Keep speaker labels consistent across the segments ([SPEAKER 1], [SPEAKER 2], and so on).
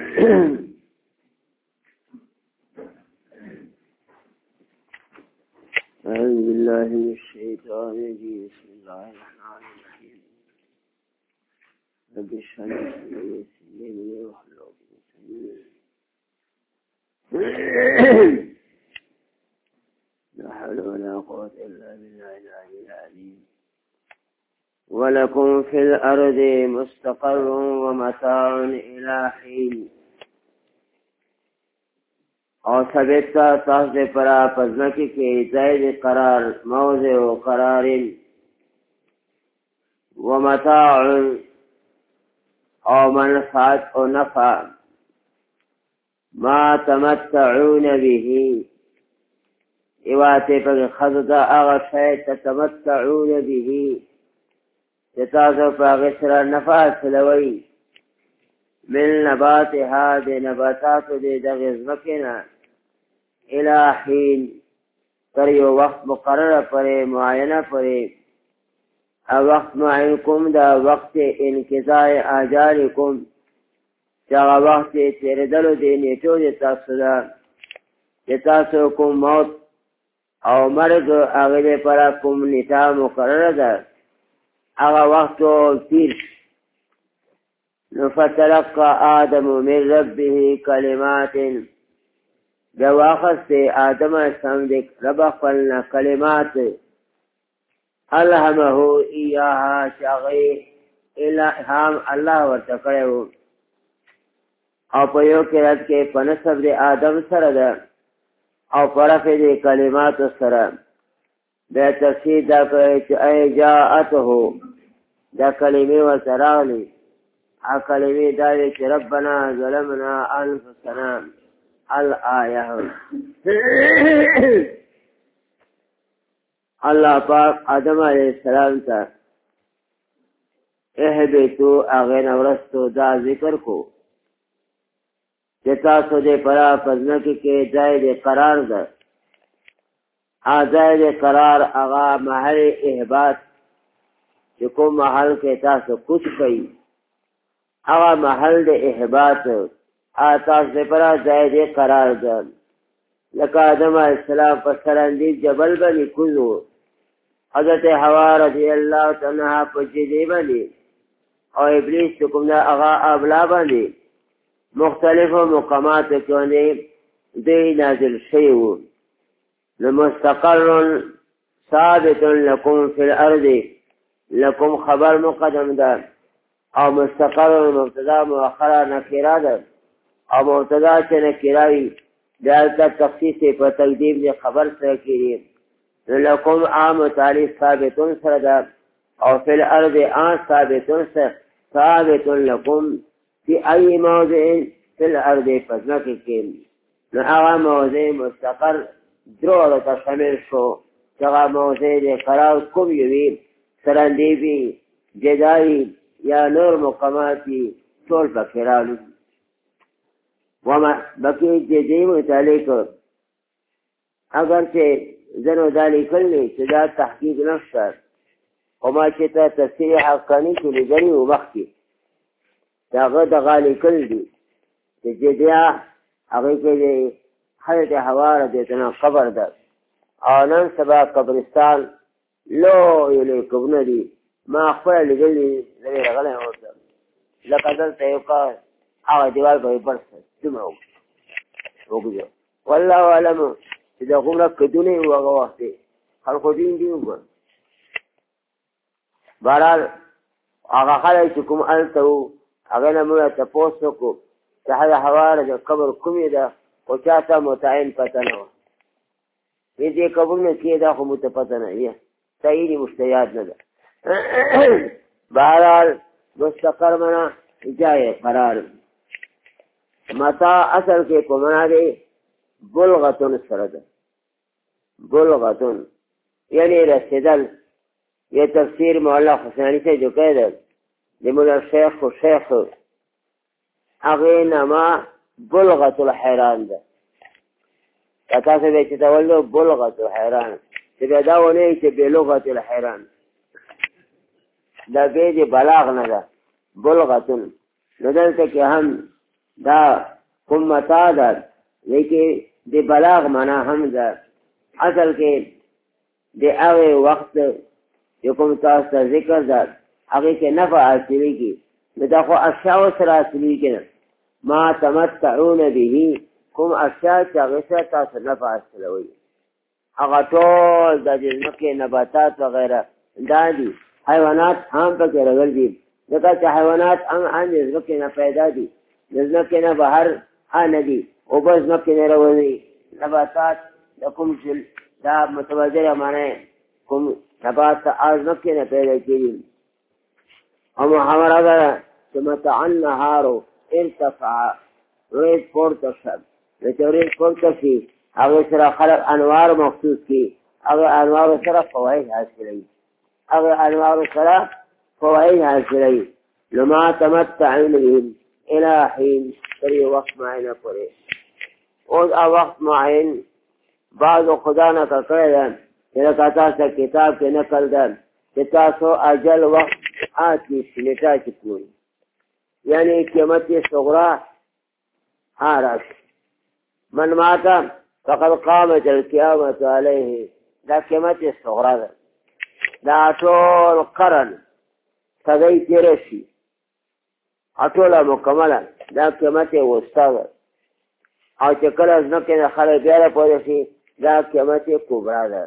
[SPEAKER 1] أعوذ بالله من الشيطان الرجيم بسم الله الرحمن الرحيم رب اشرح لي صدري ويسر لي أمري واحلل عقدة من لساني لا حول ولا قوة إلا بالله العلي العظيم ولكم في الأرض مستقر ومتاع إلى حين اور ثبت کا تاس دے پرا پزنکی کے زائد قرار موضع و قرار و متاع او منفعت و نفع ما تمتعون به ایواتے پر خضد اغشیت تتمتعون به تتازو پر غسر نفع سلوی من نباتها دے نباتات دے دغزمکنا الى حین تر یو وقت مقرر پرے معینہ پرے وقت معینکم دا وقت انقضاء آجالکم چاگا وقت تیرے دلو دے نیٹو دے تاسو دا دے تاسو کم موت او مرگ آگے پرا کم نیٹا مقرر دا آگا وقت تیر فتلقى آدم من ربه كلمات بواخذ آدم سمدك ربقلنا كلمات ألهمه إياها شغي إلهام الله ورتقره او پيو کرد کے پنسب دے آدم سرد او پرف دے کلمات سرد بے تفسیر دا کہ اے جاءته دا کلمه و سراغلی کلمه داری چی ربنا ظلمنا انفسنا الآیہ اللہ پاک آدم علیہ السلام تا احبتو اغین ورستو دا ذکر کو چتا سو دے پرا پزنکی کے زائد قرار دا زائد قرار اغا محل احبات چکو محل کے تاسو کچھ کئی اغا محل دے احبات آتاس دے پرا زائد قرار دن لکا آدم علیہ السلام پر سرندی جبل بنی کلو حضرت حوا رضی اللہ تنہا پجدی بنی اور ابلیس چکم دا اغا ابلا بنی مختلف مقامات کیونے دی نازل شیو لمستقر ثابت لکم فی الارض لکم خبر مقدم دا او مستقر مبتدا مؤخرہ نکرہ دا او مبتدا چه نکراوی دالتا تخصیص پر تقدیم دے خبر سرکیری لکم عام تعلیف ثابتون سردا او فی الارض آن ثابتون سر ثابت لکم فی ای موضع فی الارض فزنکی کیم نو اغا موضع مستقر درو تا شمل شو چغا موضع دے قرار کم یوی سرندی بی جدائی یا نور مقاماتی طول بکرانو وما بکی جدی متعلق اگرچہ زنو دالی کلی چدا تحقیق نفسر وما چتا تفسیر حقانی کلی گری و مخی تاغد غالی کل دی جدیا حقیقی دی حضرت حوار دیتنا قبر در آنان سبا قبرستان لو یلی کبن دی ما اخبر لگلی زمین غلی ہوتا لقدر تیوکا آغا دیوال بای برسد دمرا وگجو واللہ علم چیزا خمرا کدونے ہوا وقتی خلقو دین دیو گن بارال آغا خلی چکم التو آغا نمونا تپوسو کو چاہد حوار دا قبر کمی دا و چاہتا متعین پتنو یہ دے قبر میں کیے دا خو متپتنا یہ سعیدی مشتیاد ندا بہرحال مستقر منا جائے قرار متا اصل کے پمنا دے بلغتن سرد بلغتن یعنی رسدل یہ تفسیر مولا حسینی سے جو کہہ دل لمولا شیخ و شیخ اغینما بلغت الحیران دا کتا سے بیچتا ولو بلغت الحیران تبا داونے چے بلغت الحیران دا بید بلاغ ندا بلغتن ندلتا کہ ہم دا کوم متا ده لیکن د بلاغ معنا هم ده اصل کې د هغه وخت یو کوم تاسو ته ذکر ده هغه کې نفع حاصلېږي نو دا خو اشیاء سره حاصلېږي ما تمتعون به کوم اشیاء چې هغه سره تاسو نفع حاصلوي هغه ټول د ځمکې نباتات وغیره دا دي حیوانات هم پکې راغلي ځکه چې حیوانات هم د ځمکې نه پیدا دي د ځمکې نه بهر نه دي اوبه ځمکې نه راوځي نباتات د کوم دا متبادره معنی کوم نبات ځمکې نه پیدا کېږي او محمد هغه چې متع النهار ارتفع ورځ پورته شوه چې ورځ پورته شي هغه سره خلق انوار مخصوص کی هغه انوار سره فواید حاصلوي هغه انوار سره فواید حاصلوي لما تمتعون بهم الى حين تر وقت معین پورې او وقت معین بعض خدا نه کړی ده چې تاسو کتاب کې نقل ده چې تاسو اجل وقت آتی سلیټا چې کوي یعنی قیمت صغرا راشي من ماتا فقد قامت القیامت علیه دا قیمت صغرا ده دا ټول قرن صدی تیره شي ټوله مکمله دا قیمت وسطا ده او چې کله ځمکې نه خلک بیا راپورته شي دا قیمت کبرا ده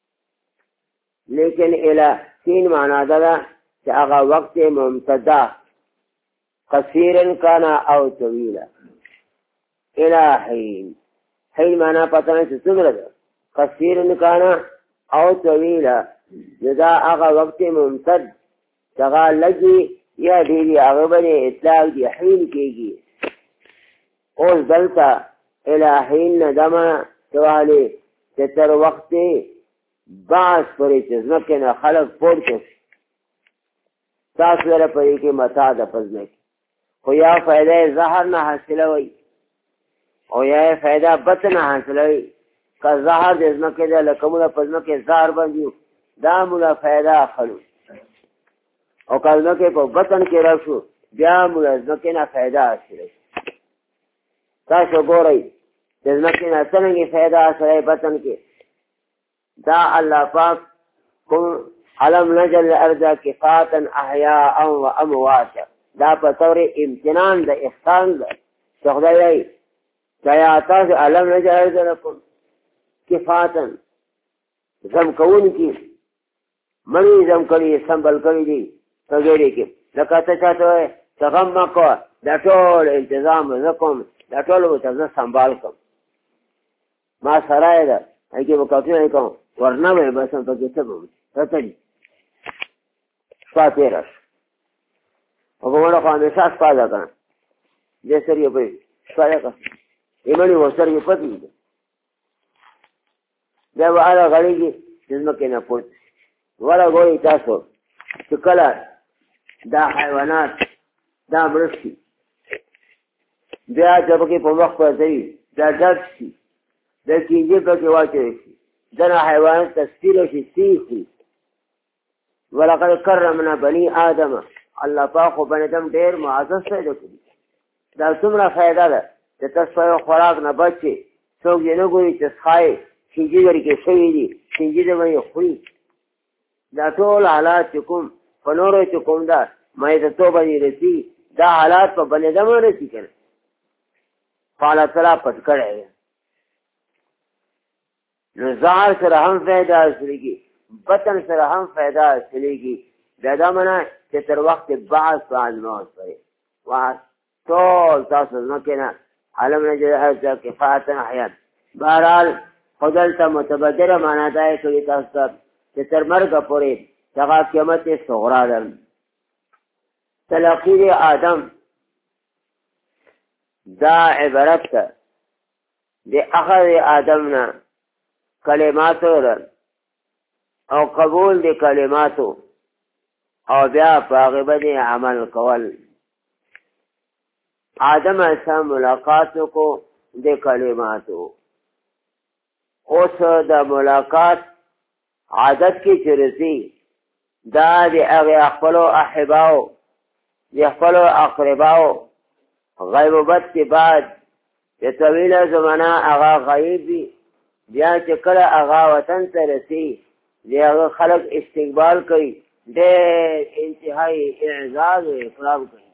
[SPEAKER 1] لیکن اله سین معنا ده چې هغه وخت ممتدا قصیرا کان او طویلا اله حین حین معنا پته نه څه ده قصیرا کان او طویلا دا هغه وخت ممتد څنګه لګي یا دی هغه باندې اطلاق دی حین کېږي اوس دلته اله حین ندما سوالی چې تر وخت بعض پرې چې ځمکې نه خلک پورته شي تاسو لپاره پرې کې متاع ده پزنه خو یا فائدہ زهر نه حاصلوي او یا فائدہ بت نه حاصلوي که زهر د ځمکې ده لکه موږ په ځمکې زهر باندې دا موږ فائدہ اخلو او که ځمکې په بطن کې راشو بیا موږ ځمکې نه فائدہ حاصلوي تاسو ګورئ د ځمکې نه څنګه فائدہ حاصلوي بطن کې دا الله پاک کوم علم نجل الارض کفاتا احیاء و امواتا دا په طور امتنان د احسان ده چې خدای کیا تاسو علم نجل الارض لكم کفاتا زم کون کی منی زم کړي سنبل کړي دي وغیرہ کې لکه ته چاته څنګه مکو دا ټول تنظیم وکم دا ټول وته سنبال کوم ما سره ده هغه وکړم کوم ورنه مې بس په کې څه وو ته فاتیرا او کومه خو نه شاس پاده کړه دې سره په شاله کا ایمانی وسره یې پاتې دا واره غړي کې ځمکه نه پوت ولا ګوري تاسو چې کله دا حیوانات دا مرشي بیا چې په وخت راځي دا ډک شي د کینجه په کې واچي دنا حیوانات تسفیر شي سیخي ولقد کرمنا بني آدم الله پاک بني آدم ډېر معزز دی دا څومره فائدہ ده چې تاسو خوراک نه بچي څوک یې نه ګوري چې ښایي کینجه لري کې شوی دي کینجه دې وایي خوري دا ټول حالات چې کوم په نورو چې کوم ده مې ته توبه یې رسي دا حالات په بني آدم رسي کړي قال تعالی پټ کړی نو ظاهر سره هم فائدہ حاصلېږي بطن سره هم فائدہ حاصلېږي دا معنا چې تر وخت بعد موت پرې ټول تاسو نه کېنه علم نه جهازه کفاتا حیات بهرحال خدلته متبادره معنا دا کوي تاسو ته چې تر مرګ پورې دغه قیمت صغرا ده تلقی آدم دا عبارت ده د اخر آدم نه کلماتو او قبول دی کلماتو او بیا پاغبه دی عمل کول آدم ایسا ملاقاتو کو دی کلماتو اوس دا ملاقات عادت کی چرسی دا دی اغی اخفلو احباو دی اخفلو اقرباو غیبوبت کے بعد چې طویله زمانه هغه غیب وي بیا چې کله هغه وطن ته رسي د هغه خلک استقبال کوي ډېر انتهایی اعزاز و اکرام کوي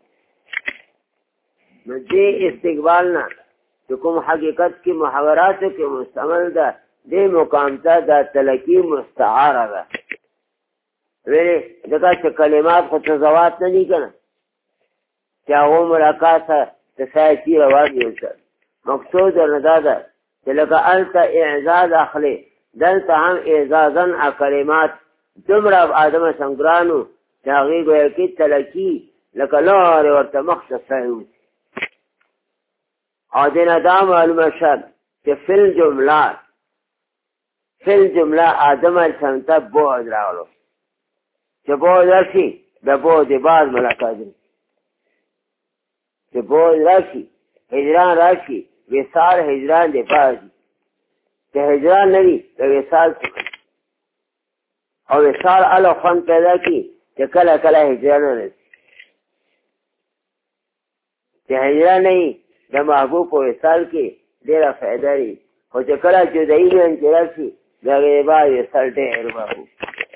[SPEAKER 1] نو دې استقبال نه چې کوم حقیقت کې محاوراتو کې مستعمل ده دې مقام ته دا تلقي مستعاره ده ویلې ځکه چې کلمات خو تضاد نه دي که نه چې هغو ملاقات تسایسي روان دي ورسره مقصود ورنه دا ده چې لکه هلته اعزاز اخلي دلته هم اعزازن کلمات دومره آدمه سنګرانو چې هغې ګویا کې تلقي لکه لارې ورته مخته سوی وي او دې نه دا معلومه شد چې فی الجمله آدم انسان ته بعد راغلو چې بعد راشي د بعد بعد ملاقات دی چې بعد راشي هجران راشي وصال هجران دی پاس چې هجران نه وي د وصال څخه او وصال الله خوند پیدا کړي چې کله کله هجران راشي چې هجران نه وي د محبوب په وصال کې ډېره فایده لري خو چې کله جدایي نه چې راشي د هغې بعد وصال ډېر محبوب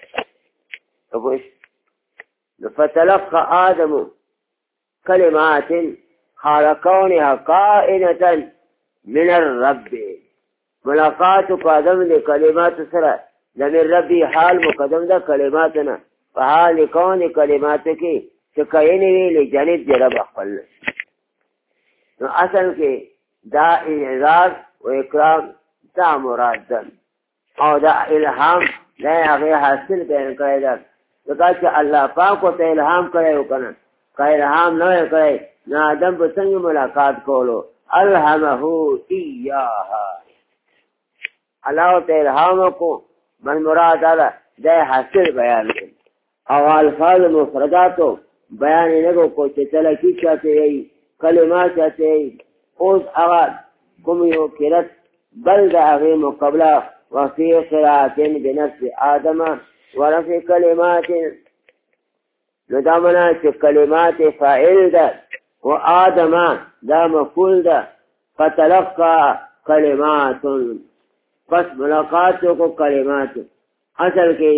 [SPEAKER 1] فتلقى آدم كلمات حال كونها قائنة من الرب ملاقات آدم لكلمات سرى من ربي حال مقدم ده كلماتنا فحال كون كلماتك شكيني لجانب جرب أخبر نو اصل کې دا اعزاز و اکرام دا مراد ده او دا الهام دا هغې حاصل کړی ده ځکه چې الله پاک ورته الهام کړی و که نه که الهام نه وی کړی نو آدم به څنګه ملاقات کولو الهمه ایاها الله ورته الهام وکړو بل مراد دا ده دا حاصل بیان کړي او الفاظ مفرداتو بیان یې نه کو چې تلقي چاته یې کلمات چاته اوس هغه کوم یو قرات بل د هغې مقابله وفي قرات بنفس آدم ورفي کلمات نو دا معنی چې کلمات فاعل ده و آدم دا مفعول ده فتلقى کلمات پس ملاقاتو کو کلمات اصل کې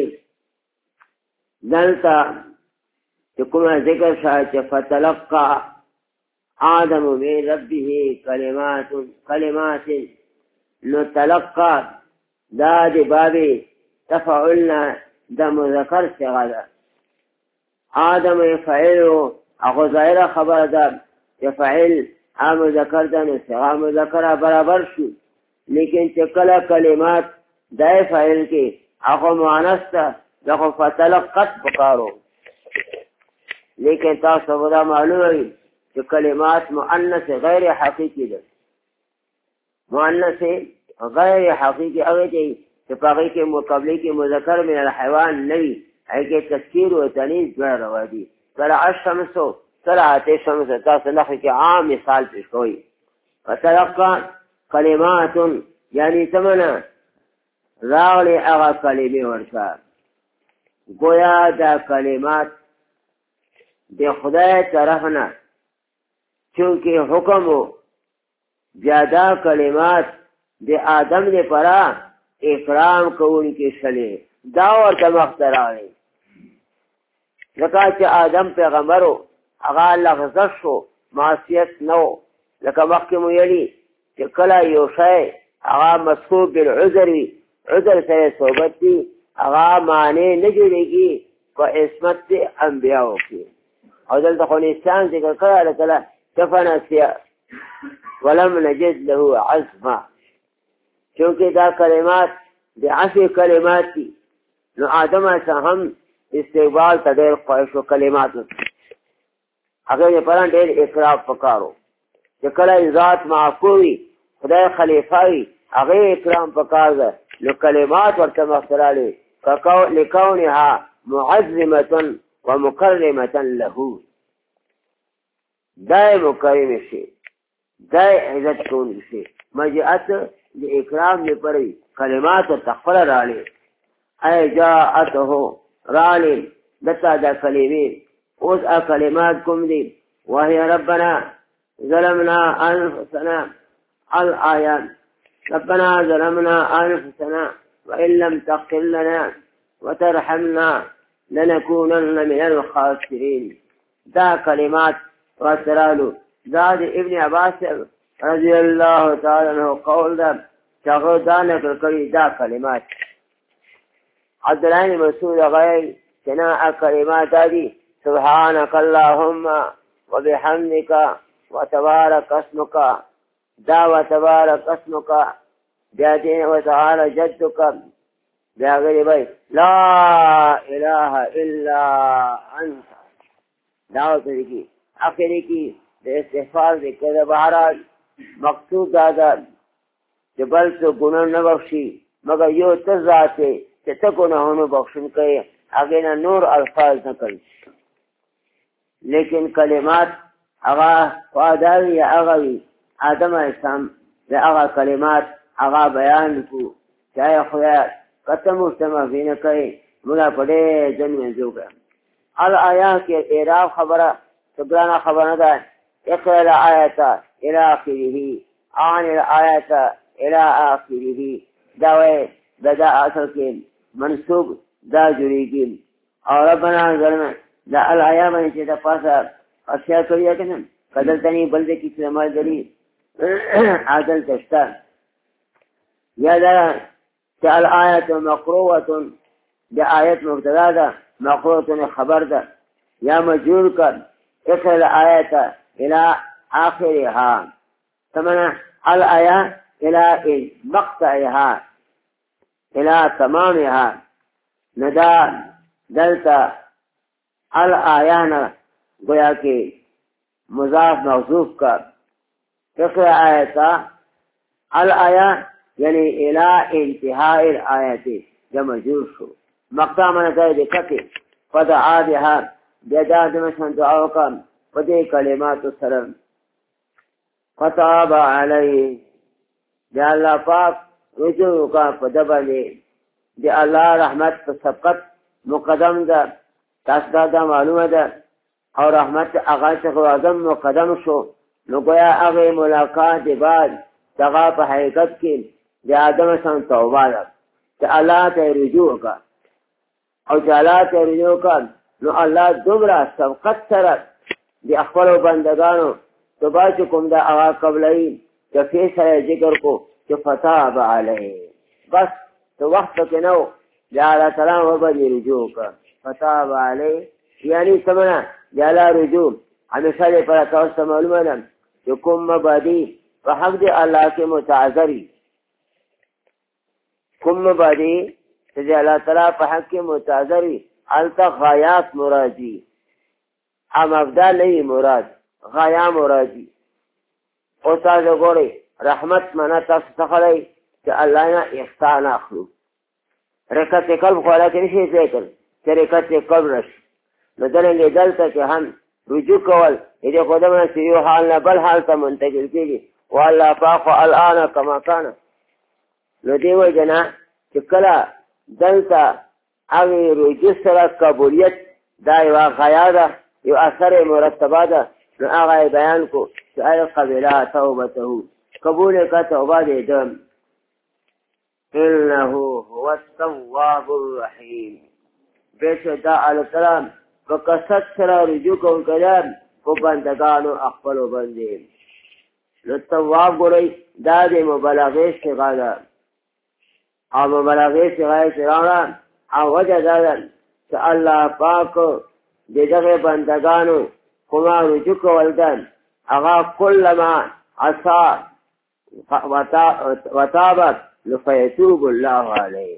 [SPEAKER 1] دلته چې کومه ذکر شاید چې فتلقى آدم من ربه کلمات نو تلقى دا دی بابی تفعلنا دا مذکر صیغه ده آدم فعلو اخو ظاهره خبر ده چې فعل مذکر ده نو صیغه مذکره برابر شو لیکن چې کله کلمات دا فعل کې اخو مؤنث ده دغه فتلقت پکارو لیکن تاسو دا معلومه وي چې کلمات مؤنث غیر حقیقي ده مؤنث غیر حقیقي هغه دی چې په هغې کې مقابلې کې مذکر من الحیوان نه وي هغې کې تذکیر و تانیث دواړه روا دي کله الشمسو کله اتې شمسو تاسو نښې کې عام مثال پیش کوئ فتلقى کلمات یعنی تمنه راغلې هغه کلمې ورته گویا دا کلمات د خدای طرف نه چونکه حکم و زیادہ کلمات د آدم لپاره اکرام کوونکي شلې دا ورته مخته راغلی ځکه چې آدم پیغمبر و هغه لغزش شو معصیت نه و لکه مخکې مو ویلي چې کله یو شی هغه مسکوب بالعذر وي عذر سره صحبت وي هغه معنی نه جوړېږي په عصمت د انبیاو کې او دلته خو نسیان ذکر کړی کله فنسي ولم نجد له عزما چونکه دا کلمات د عصر کلمات دي نو آدم هم استقبال ته ډېر خواهش و کلماتو هغې لپاره ډېر اکرام پکارو چې کله ذات معفو وي خدای خلیفه وي هغې اکرام پکار ده نو کلمات ورته مخته راغلي لکونها معظمة ومکرمة له دای مکرم شي دای عزت کون شي مجاعت د اکرام لپاره کلمات تخفل راړي ای جاءته راړي دتا دا کلمې اوس کلمات کوم دي وهي ربنا ظلمنا أنفسنا الآيات ربنا ظلمنا أنفسنا وإن لم تغفر لنا وترحمنا لنكونن من الخاسرين. دا کلمات وسرالو دا د ابن عباس رضی الله تعالی عنہ قول دا چاگو دا نکل کری دا کلمات. عبداللہ بن مسعود غیر چنا کلمات دادی سبحانک اللہم وبحمدک وتبارک اسمک دا وتبارک اسمک بیادین وتعالی جدک بیاغری بھائی لا الہ الا انت دعوت کی آخری کی استغفار ذکر بہرحال مقصود دادا جبل تو گناہ نہ بخشی مگر یو تذاتے کہ تا گناہوں بخشن کہے آگے نہ نور الفاظ نہ کر. لیکن کلمات اغا فادار یا اغوی آدم اسلام یا اغا کلمات اغا بیان کو چاہے خدا قسم استمع بھی نہ کہے ملا پڑے جن میں جو گیا. الآیات کے اعراب خبرہ سبرانا خبر نہ اقرأ الآیت الى آخره عن الآیت الى آخره دعوے بدا اصل کے منصوب دا جریگی اور ربنا ظلم دا الآیات میں چیتا پاسا اشیاء کریا کہ نم قدلتنی بلدے کی سلمال دلی عادل تشتا یا دا چا الآیت مقروعت دا آیت مبتدا دا مقروعت خبر دا یا مجرور کر اقرأ الآیت الى آخرها ثمنا الآیات الى مقطعها الى تمامها ندا دلتا الآیان گویا کہ مضاف موصوف کا اقرأ آیتا الآیات یعنی الى انتہاء الآیات جمع جور شو مقطع من قید کتے فدعا بها بیداد مشن دعاو کا فدے کلمات سرم فتاب علیہ دی اللہ پاک رجوع کا فدبلے دی اللہ رحمت سبقت مقدم دا تاسدا دا معلوم دا اور رحمت اغاث اعظم مقدم شو نو گویا اغی ملاقات بعد تغا پا حقیقت کی دی آدم سن توبہ دا دی اللہ تے رجوع کا اور دی اللہ تے رجوع کا نو اللہ دوبرا سبقت سرت دی اخبر و بندگانو تو با چکم دا اغا قبلئی جو فیصلہ ذکر کو جو فتاب علیہ بس تو وقت کے نو جعلا سلام و بدی رجوع کا فتاب علیہ یعنی سمنا جعلا رجوع ہمیشہ دے پر توسط معلوم ہے جو کم مبادی فحق دے اللہ کے متعذری کم مبادی سجی اللہ تعالیٰ فحق کے متعذری علتا غایات مرادی ام ابدا نہیں مراد غایا مرادی اوتا جو گوڑے رحمت منا تفسخلی کہ اللہ نا احسان اخلو رکت قلب خوالا کے نشی ذکر کہ رکت قلب رش ندلنگے دلتا کہ ہم رجوع کول یہ خودمنا سریو حالنا بل حالتا منتقل کیلی واللہ پاقو الان کما کانا ندیو جنا کہ کلا دلتا اگی رجوع سر قبولیت دائیوا غیادا یو اثر مرتبہ دا نو آغای بیان کو کہ اے قبلہ توبتہو قبول کا توبہ دے دم انہو هو التواب الرحیم بیشو دا علیہ السلام کو کسد سرا رجوع کون کدام کو بندگانو اقبل و بندے نو تواب گرئی دا دے مبلغی شغالا اور مبلغی شغالا شرانا اور وجہ دادا کہ اللہ پاک دے دغی بندگانو کما رجوع کولدن اغا کل ما عصا وطابت لفیتوب اللہ علیہ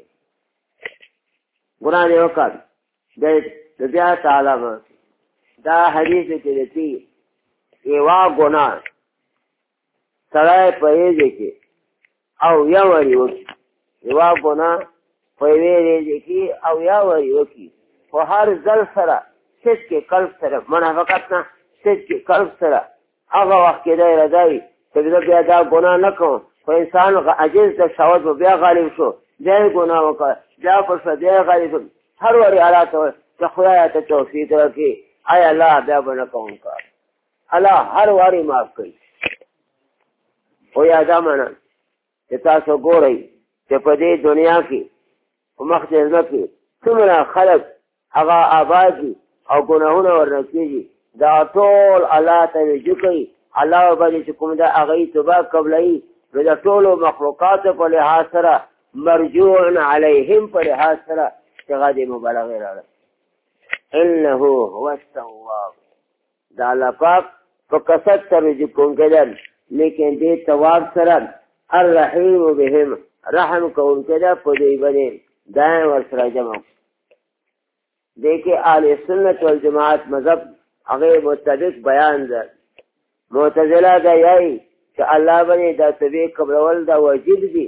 [SPEAKER 1] قرآن وقت دبیا تعالی دا حدیث کلتی ایوا گناہ سرائے پریزے کے او یوری وکی ایوا گناہ پریزے کی او یوری وکی و ہر ذل سرہ سچ کے قلب سرہ منافقتنا سچ کے قلب سرہ اغا وقت کے دائر دائی تبدو بیا دا گناہ نکو و انسان عجز دا شاوت و بیا غالب شو بیا گناہ وکا بیا پرسا بیا غالب شو ہر وری علا تو کہ خدایت توفیق رکی آیا اللہ بیا بنکو انکا الله هر واری معاف کوي. او یا دا معنا چې تاسو ګورئ چې په دې دنیا کې په مخ د ځمکې کې څومره خلک هغه آباد دي او ګناهونه ورنه کېږي، دا ټول الله ته رجوع کوي. الله باندې چې کوم دا هغوی توبه قبلوي، نو د ټولو مخلوقاتو په لحاظ سره مرجوع علیهم په لحاظ سره صيغه د مبالغې راغله. انه هو التواب، دا الله پاک په کثرت سره رجوع کوونکی دی، لیکن دې تواب سره الرحیم بهم، رحم کوونکی دی په دوی باندې. دا ورسره جمع دې کې اهل سنت والجماعت مذهب هغې مطابق بیان ده. معتزله دا یایي چې الله باندې دا طبیعي قبلول دا واجب دي،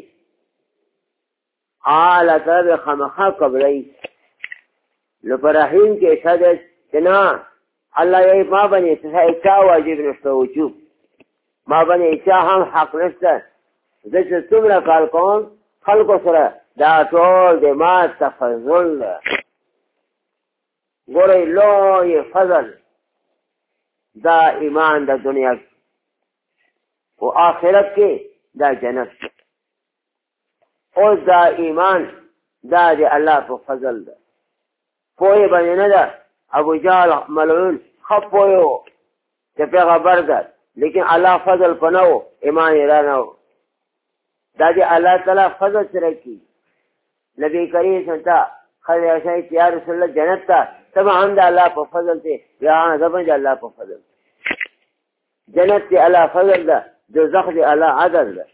[SPEAKER 1] الله تعالی به خامخا قبلوي. نو په رحیم کې اشاره ده چې نه، الله یایي ما باندې هیڅ واجب نشته وجوب، ما باندې هیڅ هم حق نشته. زه چې څومره کار کوم خلکو سره دا ټول د ما تفضل ده. ګورئ لوی فضل دا ایمان د دنیا کې او آخرت کې دا جنت. اوس دا ایمان دا د الله په فضل ده، پوهې باندې نه ده. ابو جهل ملعون ښه پوهې و چې پیغمبر ده، لیکن الله فضل په نه و، ایمان یې را نه و. دا د الله تعالی فضل سره کی. نبی کریم صلی الله علیه وسلم خدای عائشہ چې یا رسول الله جنت ته تب هم د الله په فضل ته، یا زبن د الله په فضل. جنت دی الله فضل ده، دوزخ دی الله عدل ده.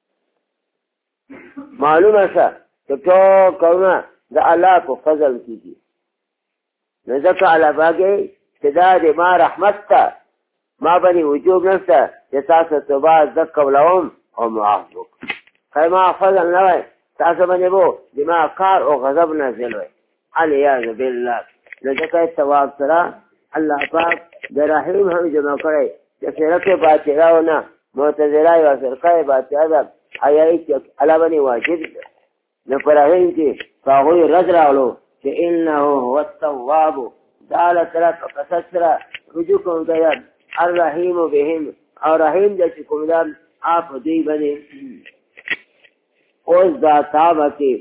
[SPEAKER 1] معلومه شه چې ټول کارونه د الله په فضل کېږي. نو ځکه الله باګې چې دا د ما رحمت ته ما باندې وجوب نشته چې تاسو توبه زه قبلوم او معاف وکړم. که ما فضل نه وای تاسو باندې به دما کار او غضب نازل وای، علیاذ بالله. نو ځکه ثواب سره الله پاک د رحیم هم جمع کړی چې فرقه باطله او نه معتزله او فرقه باطله ده حیایي چې الله باندې واجب ده. نو په رحیم کې په هغوی رد راغلو چې انه هو التواب، دا الله تعالی په کثرت سره رجوع کوونکی دی، الرحیم بهم، او رحیم دی چې کوم ده آپ دوی باندې. اوس دا تابه کې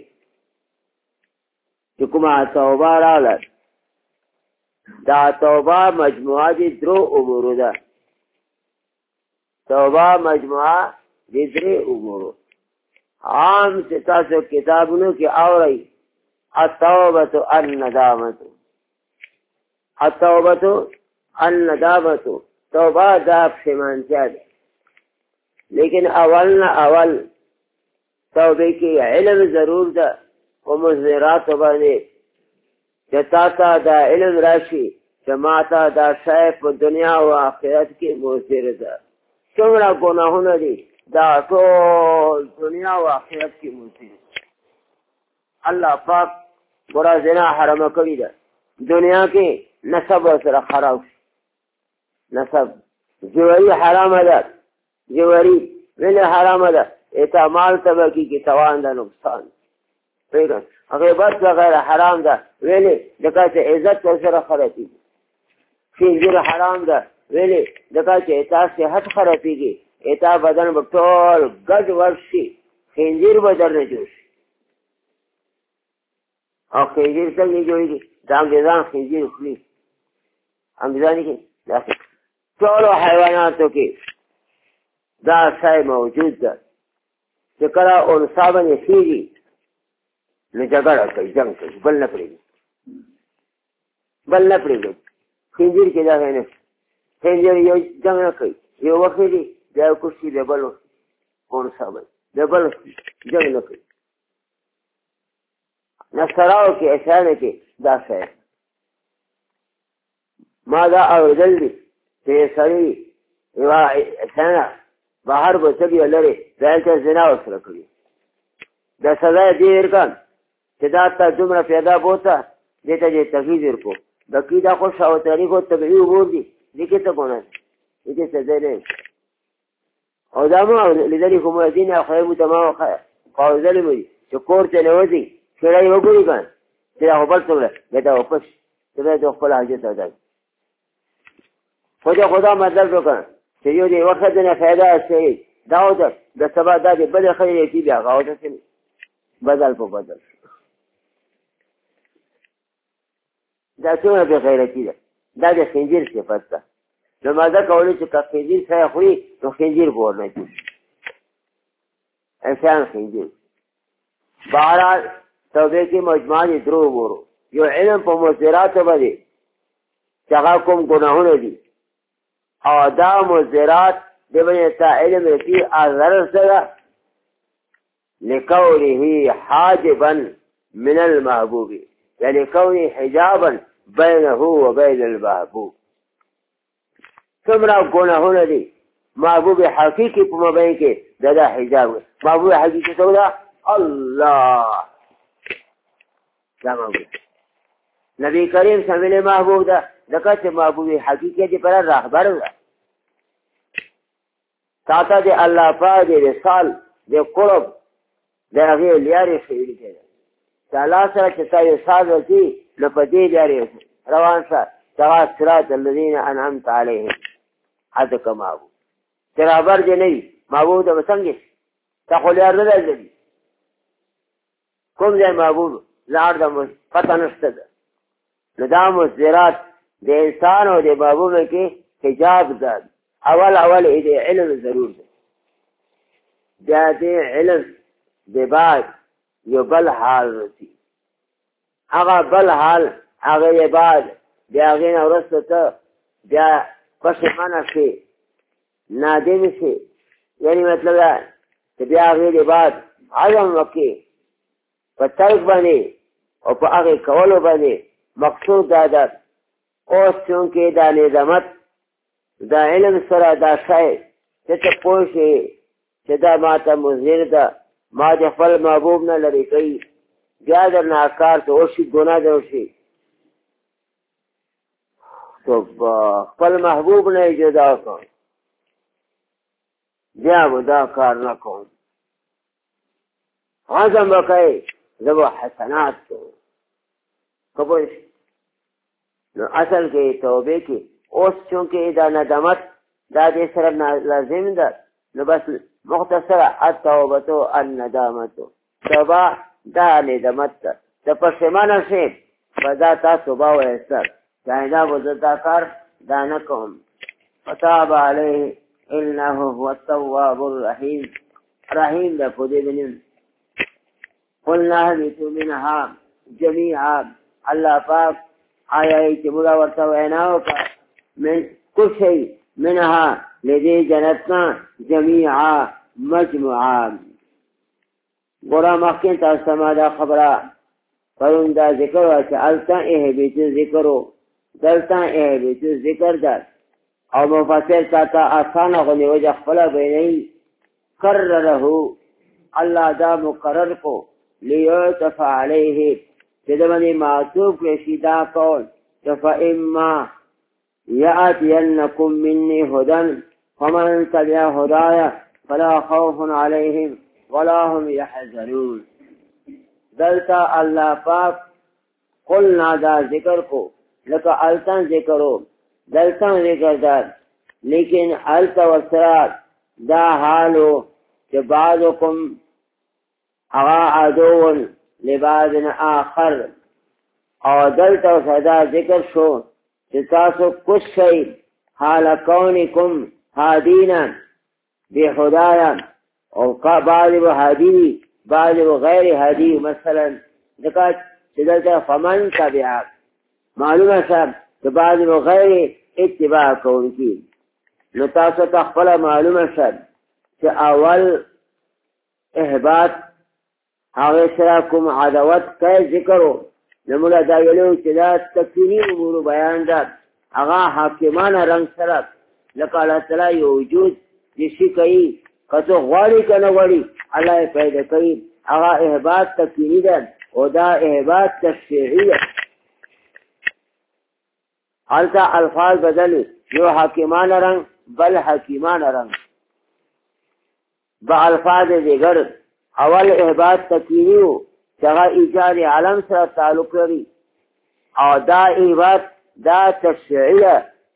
[SPEAKER 1] چې کومه توبه راغله، دا توبه مجموعه د درو امورو ده. توبه مجموعه د درې امورو. عام چې تاسو کتابونو کې اورئ التوبه الندامه، التوبه الندامه، توبه دا پښیمانتیا ده. لیکن اول نه اول توبه کې علم ضرور ده او مضرات باندې چې تا ته دا علم راشي چې ما ته دا شی په دنیا او آخرت کې مضر ده. څومره ګناهونه دي دا ټول دنیا او آخرت کې مضر. الله پاک ګوره زنا حرامه کړې ده. دنیا کې نسب سره خراب شي، نسب جواری حرامه ده، جواری ولې حرامه ده؟ اعتمال طبقی کی توان دا نقصان پیدا. غیبت وغیرہ حرام دا ویلی دکا چه عزت سر خرطی گی. خنزیر حرام دا ویلی دکا چه اتا صحت خرطی گی، اتا بدن بطول گد ورشی، خنزیر بدر نجوش. اور خنزیر تک نہیں جوئی گی دا انگیزان خنزیر خلی انگیزانی کی داخل طول حیواناتو کی دا سای موجود دا. چې کله انسا باندې خېږي نو جګړه کوي، جنګ کوي، بل نه پرېږدي، بل نه پرېږدي. خنزیر کې دا نه، خنزیر یو جنګ نه کوي، یو وخېږي بیا یو کوشي د بل انسا باندې د بل جنګ نه کوي. نصراو کې اشاره کې دا شی ما دا اورېدل دي چې سړي یوه انسانه بهر به سبي لري دلته زنا وسره کوي، دا سزا یې دې ورکړه چې دا تا دومره پیدا بوته دې ته دې تغییر ورکړو. بقي دا خو شاو طریق او طبیعي امور دي، دې کې څه ګناه ده؟ دې کې سزا نه. او دا مو لیدلي خو مؤذن او خیمو ته ما قاعدلې وي چې کور ته نه وځي سړی وګوري کنه چې دا خو بل څومره بیا دا واپس چې دا خپل حاجت ادا خدا مطلب وکړه چې یو دی وخت نه فایده شي دا د سبا د بل خیر کی بیا غاوته شي بدل په بدل دا څونه به غیرتی ده دا د خنجر صفت ده نو ماده کولی چې که خنجر سره خوري نو خنجر بور نه کېږي انسان خنجر بهرحال توبې کې مجموعه دي درو امورو یو علم په مضراتو باندې چې هغه کوم ګناهونه دي او دا مضرات د باندې تا علم رسي ضرر سره لکونه حاجبا من المحبوب يعني كونه حجابا بينه وبين المحبوب څومره ګناهونه دي محبوب حقیقي په مابین کې دا حجاب محبوب حقیقي څه ده الله دا محبوب نبی کریم صلی الله محبوب ده دغه چې محبوب حقیقي دی پر رهبر ده تاته دی الله پاک دی رسال دی قرب دغه لیاري خېری کړي تعالی سره چې تاسو ساز وسی نو په دې لیاري روان شه تغا صراط الذين انعمت عليهم حد کما ابو برابر دی نه معبود وسنګ تقول یار نه دی کوم ځای معبود لار د پته نشته ده ندام زراعت د انسان او د معبود کې حجاب ده اول دې علم ضرور ده دا دې علم د بعد یو بل حال رسی هغه بل حال هغه بعد بیا هغه نه ورسته ته بیا پښیمانه شي نادم شي یعنی مطلب دا چې بیا هغه بعد عزم وکړي په ترک باندې او په هغه کولو باندې مقصود دا ده اوس چونکې دا نظامت دا علم سره دا شای چې ته پوه شي چې دا ماته مضر ده ما د خپل محبوب نه لرې کوي بیا در نه کار ته وشي ګناه ده وشي خپل محبوب نه جدا کوم بیا به دا کار نه کوم عزم وکړئ زه به حسنات کوم که پوه شي نو اصل کې توبې کې اوس چونکې دا ندامت دا دې سره لازم ده نو بس مختصره التوبه الندامه توبه دا ندامت ده د پښیمانه شي په دا تا توبه وایسته دا به دا کار دا نه کوم فتاب علیه انه هو التواب الرحیم رحیم ده په دې باندې قلنا اهبطوا منها جميعا الله پاک آیا چې موږ ورته وینا وکړه من كل شيء منها لدي جنتنا جميعا مجموعا ګوره مخکې تاسو ما دا خبره پرون دا ذکر وه چې هلته اهبطو ذکر و دلته اهبطو ذکر ده او مفسر تاته اسانه غوندې وجه خپله بیانوي قرره الله دا مقرر کو لیعطف علیه چې د باندې معطوف کړی شي دا قول چې فاما یأتینکم مني هدی فمن تبع هدایا فلا خوف علیهم ولا هم یحزنون دلته الله پاک قلنا دا ذکر کو لکه التن ذکرو دلته ذکر دار لیکن الت وسرات دا حالو چې بعضکم اغا عدو لبعض آخر او دلته صدا ذکر شو چې تاسو کچھ شي حال کونکم هادینا بهدایا او بعض هادی بعض غیر هادی مثلا ذکر چې دلته فمن تبع معلومه صاحب چې بعض غیر اتباع کوونکی نو تاسو ته خپل معلومه صاحب چې اول احباط هغه سره کوم عداوت کوي ذکرو نمولا دا ویلو چې دا تکفینی امور بیان ده هغه حاکمانه رنگ سره لکه الله تعالی یو وجود دشي کوي کته غواړي کنه غواړي الله پیدا کوي هغه احباط تکفینی ده او دا احباط تشریعی ده حالتا الفاظ بدل یو حاکمانه رنگ بل حکیمانه رنگ با الفاظ دیگر اول احباط تکینیو چغا ایجاد علم سره تعلق لري او دا احباط دا تشریعی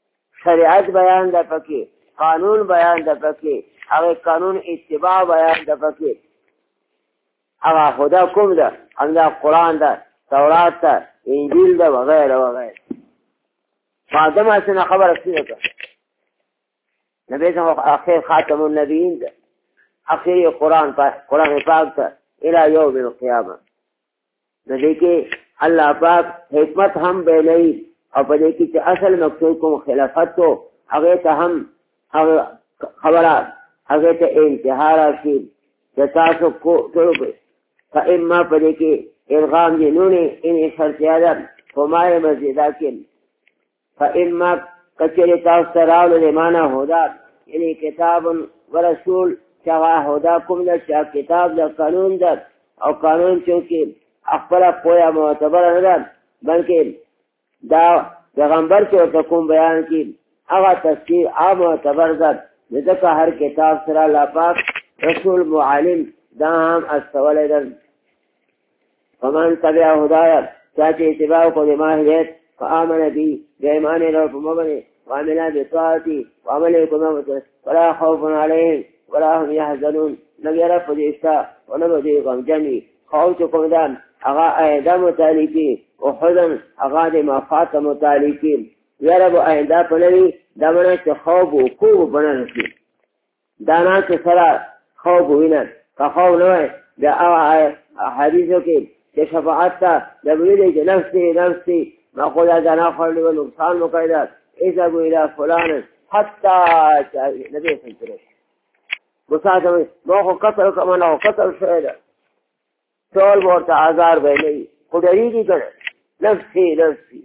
[SPEAKER 1] شریعت بیان ده پکې، قانون بیان ده پکې، هغه قانون اتباع بیان ده پکې. هغه خدا کوم ده؟ همدا قرآن ده، تورات ده، انجیل ده وغیره وغیره. فادم اسنه خبر اصلی ده. نبی صلی الله آخر خاتم النبیین ده، آخری قرآن پاک ده الى یوم القیامه. نو دې کې الله پاک حکمت هم بیانوي او په دې کې چې اصل مقصود کوم خلافت کو هغه ته هم خبره هغه ته انتها راشي چې تاسو کو ټول فإما په دې کې ارغام دي نونې ان شرطیه ده فما مزیدا کې فإما کچری تاسو سره له معنا هدا یعنی کتاب ورسول چا هدا کوم ده چې کتاب د قانون ده او قانون چې خپل پویا معتبر نه ده بلکې دا پیغمبر چې ورته کوم بیان کړي هغه تفسیر عام معتبر ده. ځکه هر کتاب سره الله پاک رسول معلم دا هم استولی ده. فمن تبع هدایا چا چې اتباع کو د ما هدایت فآمن بي بإيمان له فمبني وعمل بطاعتي وعمل بكم ولا خوف عليهم ولا هم يحزنون. لم يرفض إفتاء ولم يدي غمجني خوفكم دان اغا ایده متعلقی و حزن اغا دی مفات متعلقی یرب ایده پنوی دمنا چه خواب و کوب پنرسی دانا چه سرا خواب وینن که خواب نوی دا اغا حدیثو که چه شفاعت تا دبویده چه نفسی ما خدا دانا خورنی و نقصان مقیدات ایزابو الى فلان حتی نبی سنترش مساعدوی ما خو قتل کمانا خو قتل شایده ټول ورته آزار به نه وي خو ډېرېږي که نه نفسي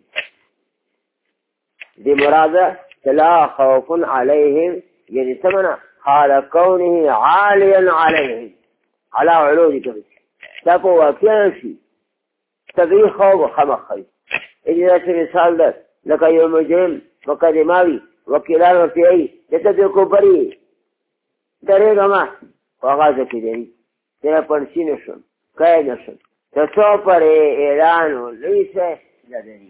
[SPEAKER 1] دې مراده چې لا خوف علیهم یعنې څه معنا حال کونه عالیا علیهم علی علو دې کوي دا په واقع شي طبیعي خوف خمخ وي یعنې داسې مثال ده لکه یو مجرم مقدمه وي وکیلان ورته وایي چې ته دې کو بري درېږه ما خو هغه زه کې درېږي چې پړسي نه شم کئی نشد تسو پر اعلانو لیسے لدری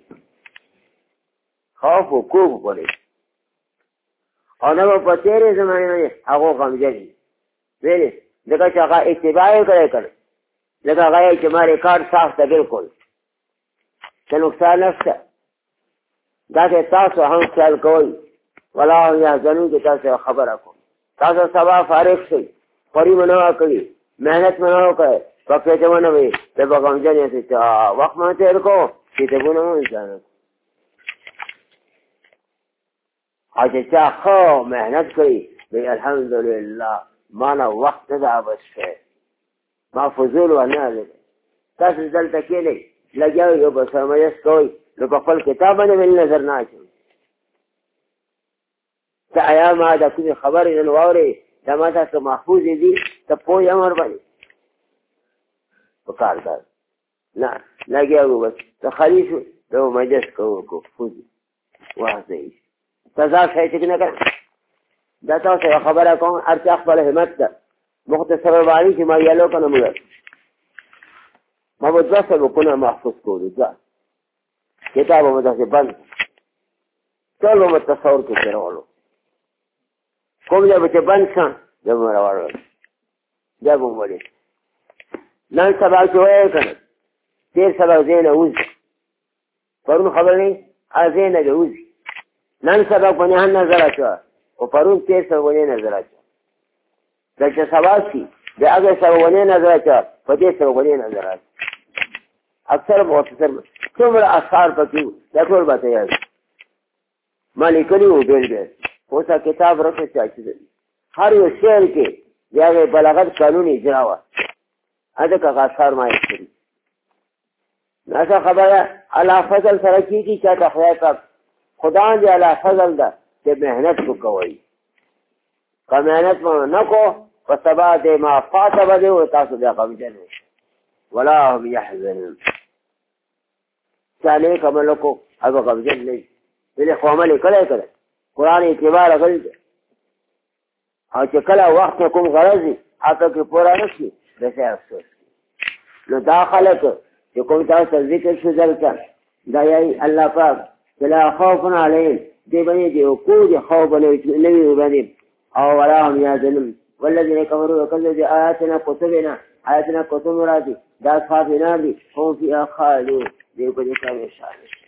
[SPEAKER 1] خوف و کوب پڑے اور نبا پا تیرے زمانے میں اگو غمجنی ویلی لکا چاقا اتباعی کرے لکا غیر چا مارے کارڈ صاف تا بالکل تا نقصان نفسا داتے تاسو ہم خیال کوئی ولا ہم یحزنون کے تاسو خبر اکو تاسو سبا فارغ سے پری منوا کری محنت منوا کرے پکې ته ونه وي ته به غمجن یې چې وخت ما تېر کو کتابونه مو انسان او چې چا ښه محنت کوي وایي الحمدلله ما نه وخت نه ده بس شی ما فضول ونه لګي تاسو دلته کښېنئ لګیا یو به سره مجلس کوئ نو په خپل کتاب باندې مې نظر نه اچوئ ته ایا ما دا کومې خبرې نن واورې دا ما ته که محفوظې دي ته پوه یم ورباندې پکار دار نه لګیا وو بس ته خالي شو نو مجلس کوو فوزي واضح سزا شي چې نه کړ دا تاسو خبره کوم هر څه خپل همت ده مختصر وایي چې ما یالو کنه موږ ما به ځکه وکړو محفوظ کولو ځکه کتاب مو داسې بند ټول مو تصور کې کړولو کوم ځای چې بند شان زموږ راوړل دا به مولې نن سبا چې وایي کنه تیر سبا زینه وځي پرون خبر نه ازینه ده وځي نن سبا په نه نظر اچو او پرون تیر سبا ونه نظر اچو دا چې سبا سي دا هغه سبا ونه نظر اچو په دې سبا ونه نظر اچو اکثر مختصر څومره اثار پکې دا ټول به تیار مالکلی و بیل اوسه کتاب راکړه چې هر یو شعر کې یا بلاغت قانوني اجرا وا اته کا اثار ما کړی ناسا خبره الله فضل سره کیږي چې تخیا کا خدا دې الله فضل ده چې مهنت وکوي که مهنت نه کو په سبا دې ما فاطمه دې او تاسو دې غمجن ولا هم يحزنون چاله کوملو کو هغه غمجن نه دې خو عمل کړی قرآن اعتبار غل او چې کله وخت کوم غرض اته کې پورا نشي دغه افسوس نو داخله چې کوم تاسو ذکر شو ځل دا یې الله پاک لا خوف علیهم دې باندې دی او کو دي خو باندې نوی باندې او ولا هم يحزنون والذين كفروا وكذبوا بآياتنا كتبنا آياتنا كتب مرادي دا أصحاب النار هم فيها خالدون دې په دې کې